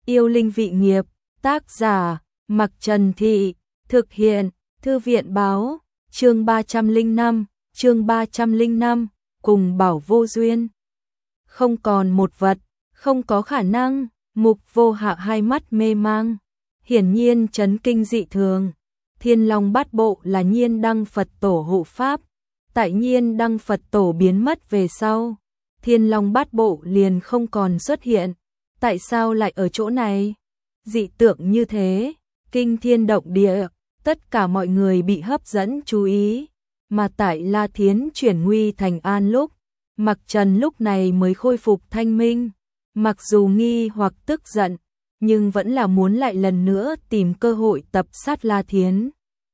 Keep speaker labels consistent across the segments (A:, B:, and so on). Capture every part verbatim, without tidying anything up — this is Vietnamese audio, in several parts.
A: Yêu linh vị nghiệp, tác giả, Mặc Trần Thị, thực hiện, Thư viện báo, chương ba trăm lẻ năm, chương ba trăm lẻ năm, cùng bảo vô duyên. Không còn một vật, không có khả năng, Mục Vô Hạ hai mắt mê mang, hiển nhiên chấn kinh dị thường. Thiên Long Bát Bộ là Nhiên Đăng Phật Tổ hộ pháp, tại Nhiên Đăng Phật Tổ biến mất về sau, Thiên Long Bát Bộ liền không còn xuất hiện. Tại sao lại ở chỗ này? Dị tượng như thế, kinh thiên động địa, tất cả mọi người bị hấp dẫn chú ý, mà tại La Thiến chuyển nguy thành an lúc, Mặc Trần lúc này mới khôi phục thanh minh, mặc dù nghi hoặc tức giận, nhưng vẫn là muốn lại lần nữa tìm cơ hội tập sát La Thiến.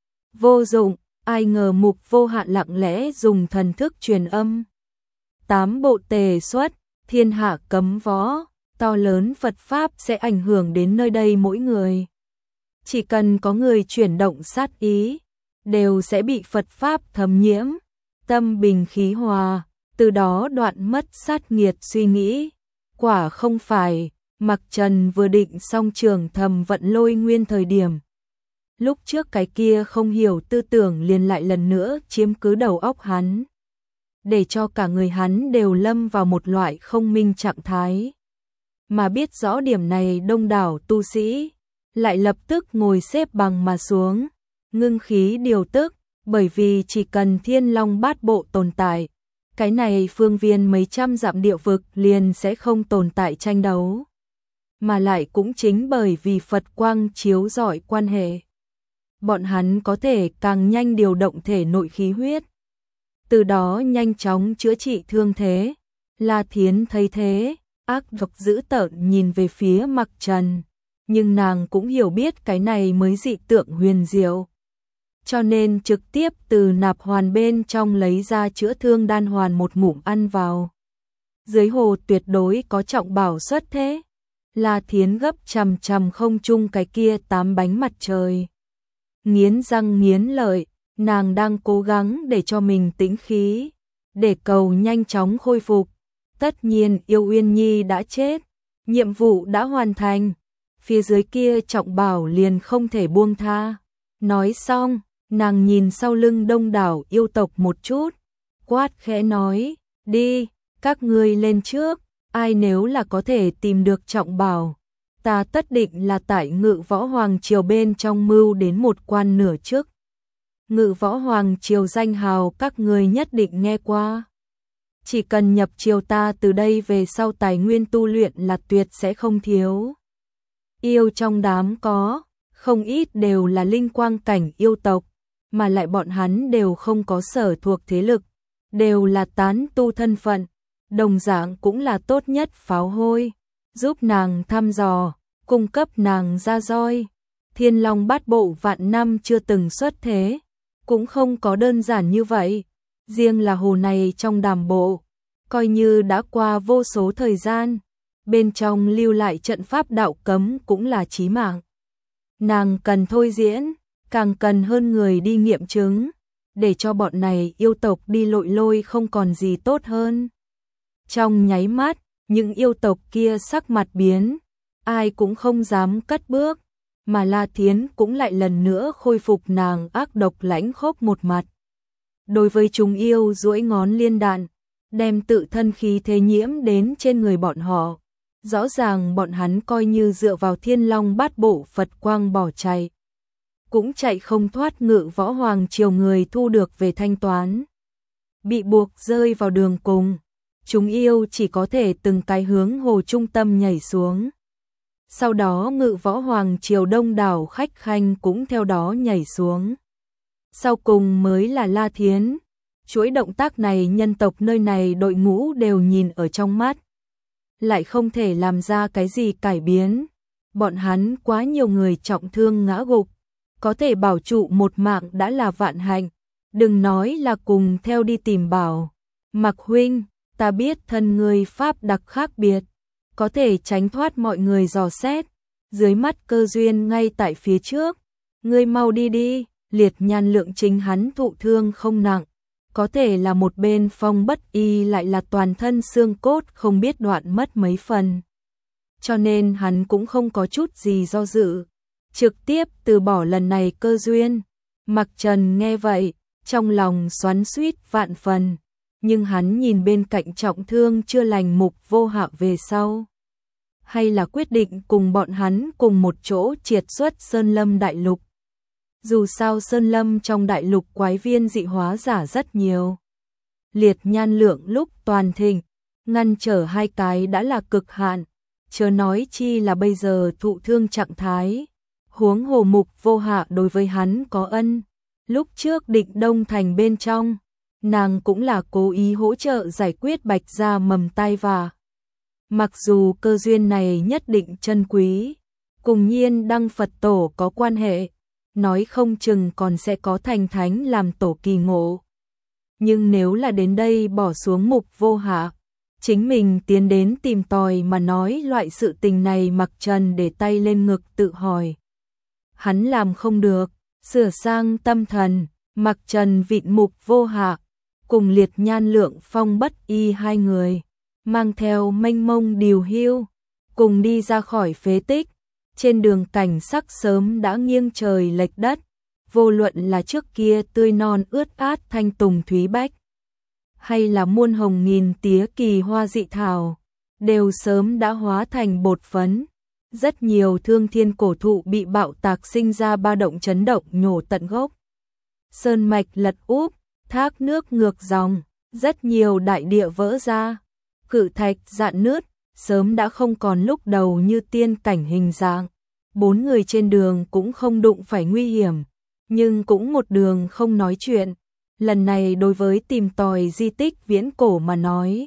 A: Vô dụng, ai ngờ Mục Vô Hạ lặng lẽ dùng thần thức truyền âm. Tám bộ tề xuất, thiên hạ cấm võ, to lớn Phật Pháp sẽ ảnh hưởng đến nơi đây mỗi người. Chỉ cần có người chuyển động sát ý, đều sẽ bị Phật Pháp thấm nhiễm, tâm bình khí hòa, từ đó đoạn mất sát nghiệt suy nghĩ. Quả không phải, Mặc Trần vừa định xong trường thầm vận lôi nguyên thời điểm. Lúc trước cái kia không hiểu tư tưởng liền lại lần nữa chiếm cứ đầu óc hắn, để cho cả người hắn đều lâm vào một loại không minh trạng thái. Mà biết rõ điểm này đông đảo tu sĩ, lại lập tức ngồi xếp bằng mà xuống, ngưng khí điều tức, bởi vì chỉ cần Thiên Long Bát Bộ tồn tại, cái này phương viên mấy trăm dặm địa vực liền sẽ không tồn tại tranh đấu. Mà lại cũng chính bởi vì Phật quang chiếu rọi quan hệ, bọn hắn có thể càng nhanh điều động thể nội khí huyết, từ đó nhanh chóng chữa trị thương thế. La Thiến thấy thế, ác độc dữ tợn nhìn về phía Mặc Trần, nhưng nàng cũng hiểu biết cái này mới dị tượng huyền diệu, cho nên trực tiếp từ nạp hoàn bên trong lấy ra chữa thương đan hoàn một ngụm ăn vào. Dưới hồ tuyệt đối có trọng bảo xuất thế. La Thiến gấp chằm chằm không trung cái kia tám bánh mặt trời, nghiến răng nghiến lợi, nàng đang cố gắng để cho mình tĩnh khí, để cầu nhanh chóng khôi phục. Tất nhiên Yêu Uyên Nhi đã chết, nhiệm vụ đã hoàn thành, phía dưới kia trọng bảo liền không thể buông tha. Nói xong, nàng nhìn sau lưng đông đảo yêu tộc một chút, quát khẽ nói, đi, các ngươi lên trước, ai nếu là có thể tìm được trọng bảo, ta tất định là tại Ngự Võ Hoàng Triều bên trong mưu đến một quan nửa trước. Ngự Võ Hoàng Triều danh hào các ngươi nhất định nghe qua. Chỉ cần nhập triều ta từ đây về sau tài nguyên tu luyện là tuyệt sẽ không thiếu. Yêu trong đám có, không ít đều là linh quang cảnh yêu tộc, mà lại bọn hắn đều không có sở thuộc thế lực, đều là tán tu thân phận, đồng dạng cũng là tốt nhất pháo hôi, giúp nàng thăm dò, cung cấp nàng ra roi. Thiên Long Bát Bộ vạn năm chưa từng xuất thế, cũng không có đơn giản như vậy. Riêng là hồ này trong đàm bộ, coi như đã qua vô số thời gian, bên trong lưu lại trận pháp đạo cấm cũng là chí mạng. Nàng cần thôi diễn, càng cần hơn người đi nghiệm chứng, để cho bọn này yêu tộc đi lội lôi không còn gì tốt hơn. Trong nháy mắt, những yêu tộc kia sắc mặt biến, ai cũng không dám cất bước, mà La Thiến cũng lại lần nữa khôi phục nàng ác độc lãnh khốc một mặt. Đối với chúng yêu duỗi ngón liên đạn, đem tự thân khí thế nhiễm đến trên người bọn họ. Rõ ràng bọn hắn coi như dựa vào Thiên Long Bát Bộ Phật quang bỏ chạy, cũng chạy không thoát Ngự Võ Hoàng Triều người thu được về thanh toán. Bị buộc rơi vào đường cùng, chúng yêu chỉ có thể từng cái hướng hồ trung tâm nhảy xuống. Sau đó Ngự Võ Hoàng Triều đông đảo khách khanh cũng theo đó nhảy xuống. Sau cùng mới là La Thiến. Chuỗi động tác này nhân tộc nơi này đội ngũ đều nhìn ở trong mắt, lại không thể làm ra cái gì cải biến. Bọn hắn quá nhiều người trọng thương ngã gục, có thể bảo trụ một mạng đã là vạn hạnh, đừng nói là cùng theo đi tìm bảo. Mặc huynh, ta biết thân ngươi pháp đặc khác biệt, có thể tránh thoát mọi người dò xét, dưới mắt cơ duyên ngay tại phía trước, ngươi mau đi đi. Liệt Nhan Lượng chính hắn thụ thương không nặng, có thể là một bên Phong Bất Y lại là toàn thân xương cốt không biết đoạn mất mấy phần. cho nên hắn cũng không có chút gì do dự, trực tiếp từ bỏ lần này cơ duyên. Mặc Trần nghe vậy, trong lòng xoắn xuýt vạn phần, nhưng hắn nhìn bên cạnh trọng thương chưa lành Mục Vô Hạ về sau, hay là quyết định cùng bọn hắn cùng một chỗ triệt xuất Sơn Lâm đại lục. Dù sao Sơn Lâm trong đại lục quái viên dị hóa giả rất nhiều. Liệt Nhan Lượng lúc toàn thịnh, ngăn trở hai cái đã là cực hạn, chớ nói chi là bây giờ thụ thương trạng thái. Huống hồ Mục Vô Hạ đối với hắn có ân, lúc trước Định Đông Thành bên trong, nàng cũng là cố ý hỗ trợ giải quyết Bạch Gia mầm tai vạ. Mặc dù cơ duyên này nhất định chân quý, cùng Nhiên Đăng Phật Tổ có quan hệ, nói không chừng còn sẽ có thành thánh làm tổ kỳ ngộ. Nhưng nếu là đến đây bỏ xuống Mục Vô Hạ, chính mình tiến đến tìm tòi mà nói loại sự tình này, Mặc Trần để tay lên ngực tự hỏi. Hắn làm không được, sửa sang tâm thần, Mặc Trần vịn Mục Vô Hạ, cùng Liệt Nhan Lượng Phong Bất Y hai người, mang theo mênh mông điều hưu, cùng đi ra khỏi phế tích. Trên đường cảnh sắc sớm đã nghiêng trời lệch đất, vô luận là trước kia tươi non ướt át thanh tùng thúy bách, hay là muôn hồng nghìn tía kỳ hoa dị thảo, đều sớm đã hóa thành bột phấn. Rất nhiều thương thiên cổ thụ bị bạo tạc sinh ra ba động chấn động nhổ tận gốc. Sơn mạch lật úp, thác nước ngược dòng, rất nhiều đại địa vỡ ra, cự thạch rạn nứt, sớm đã không còn lúc đầu như tiên cảnh hình dạng. Bốn người trên đường cũng không đụng phải nguy hiểm, nhưng cũng một đường không nói chuyện. Lần này đối với tìm tòi di tích viễn cổ mà nói,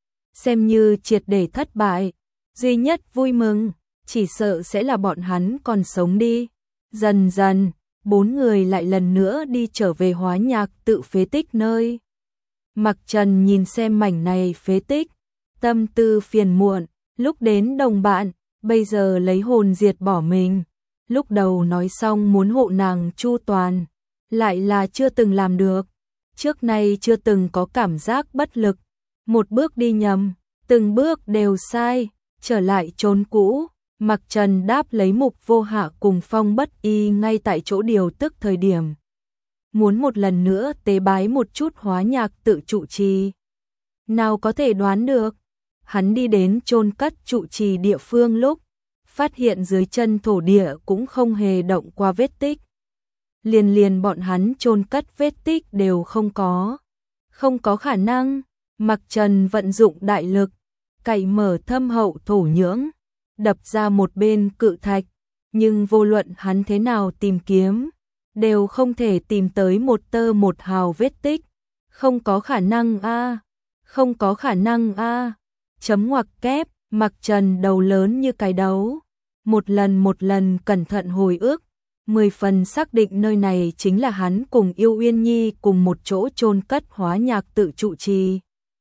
A: xem như triệt để thất bại. Duy nhất vui mừng, chỉ sợ sẽ là bọn hắn còn sống đi. Dần dần, bốn người lại lần nữa đi trở về Hóa Nhạc tự phế tích nơi. Mặc Trần nhìn xem mảnh này phế tích, tâm tư phiền muộn, lúc đến đồng bạn, bây giờ lấy hồn diệt bỏ mình. Lúc đầu nói xong muốn hộ nàng chu toàn, lại là chưa từng làm được. Trước nay chưa từng có cảm giác bất lực, một bước đi nhầm, từng bước đều sai, trở lại chốn cũ. Mặc Trần đáp lấy Mục Vô Hạ cùng Phong Bất Y ngay tại chỗ điều tức thời điểm. Muốn một lần nữa tế bái một chút Hóa Nhạc tự trụ trì. Nào có thể đoán được, hắn đi đến chôn cất trụ trì địa phương lúc, phát hiện dưới chân thổ địa cũng không hề động qua vết tích. Liền liền bọn hắn chôn cất vết tích đều không có. Không có khả năng, Mặc Trần vận dụng đại lực, cày mở thâm hậu thổ nhưỡng, đập ra một bên cự thạch, nhưng vô luận hắn thế nào tìm kiếm, đều không thể tìm tới một tơ một hào vết tích. Không có khả năng a, không có khả năng a. Chấm ngoặc kép, Mặc Trần đầu lớn như cái đấu, một lần một lần cẩn thận hồi ức, mười phần xác định nơi này chính là hắn cùng Yêu Uyên Nhi cùng một chỗ chôn cất Hóa Nhạc tự trụ trì.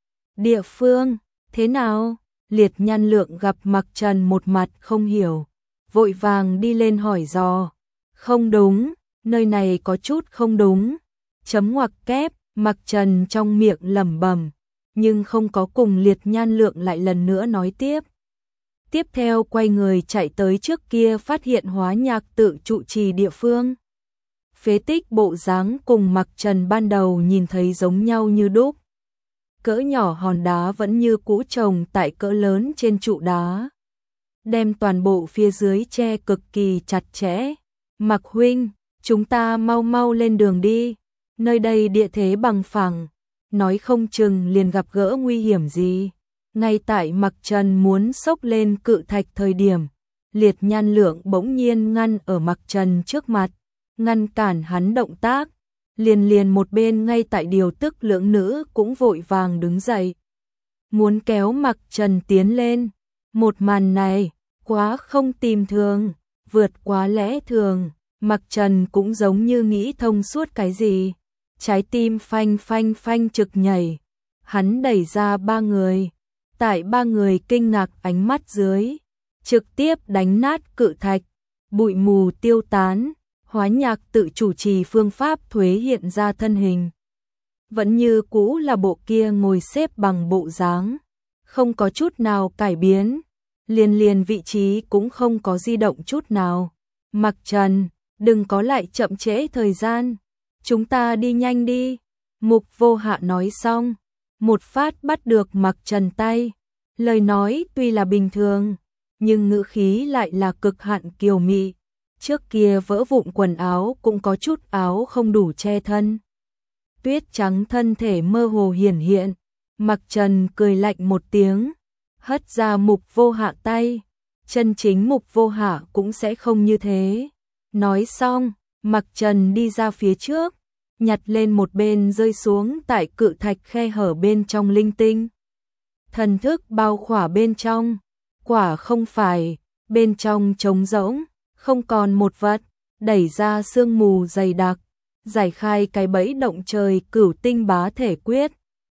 A: Địa phương, thế nào? Liệt Nhan Lượng gặp Mặc Trần một mặt không hiểu, vội vàng đi lên hỏi dò. Không đúng, nơi này có chút không đúng. Chấm ngoặc kép, Mặc Trần trong miệng lẩm bẩm, nhưng không có cùng Liệt Nhan Lượng lại lần nữa nói tiếp. Tiếp theo quay người chạy tới trước kia phát hiện Hóa Nhạc tự trụ trì địa phương. Phế tích bộ dáng cùng Mặc Trần ban đầu nhìn thấy giống nhau như đúc. Cỡ nhỏ hòn đá vẫn như cũ trồng tại cỡ lớn trên trụ đá, đem toàn bộ phía dưới che cực kỳ chặt chẽ. Mặc huynh, chúng ta mau mau lên đường đi, nơi đây địa thế bằng phẳng, nói không chừng liền gặp gỡ nguy hiểm gì. Ngay tại Mặc Trần muốn xốc lên cự thạch thời điểm, Liệt Nhan Lượng bỗng nhiên ngăn ở Mặc Trần trước mặt, ngăn cản hắn động tác. Liền liền một bên ngay tại điều tức lưỡng nữ cũng vội vàng đứng dậy, muốn kéo Mặc Trần tiến lên. Một màn này quá không tìm thường, vượt quá lẽ thường. Mặc Trần cũng giống như nghĩ thông suốt cái gì, trái tim phanh phanh phanh trực nhảy. Hắn đẩy ra ba người, tại ba người kinh ngạc ánh mắt dưới, trực tiếp đánh nát cự thạch, bụi mù tiêu tán. Hóa Nhạc tự chủ trì phương pháp thuế hiện ra thân hình, vẫn như cũ là bộ kia ngồi xếp bằng bộ dáng, không có chút nào cải biến. liền liền vị trí cũng không có di động chút nào. Mặc Trần, đừng có lại chậm trễ thời gian, chúng ta đi nhanh đi. Mục Vô Hạ nói xong, một phát bắt được Mặc Trần tay, lời nói tuy là bình thường, nhưng ngữ khí lại là cực hạn kiều mị. Trước kia vỡ vụn quần áo cũng có chút áo không đủ che thân. Tuyết trắng thân thể mơ hồ hiển hiện, Mặc Trần cười lạnh một tiếng, hất ra Mục Vô Hạ tay, chân chính Mục Vô Hạ cũng sẽ không như thế. Nói xong, Mặc Trần đi ra phía trước, nhặt lên một bên rơi xuống tại cự thạch khe hở bên trong linh tinh. Thần thức bao khỏa bên trong, quả không phải, bên trong trống rỗng, không còn một vật, đẩy ra sương mù dày đặc, giải khai cái bẫy động trời cửu tinh bá thể quyết,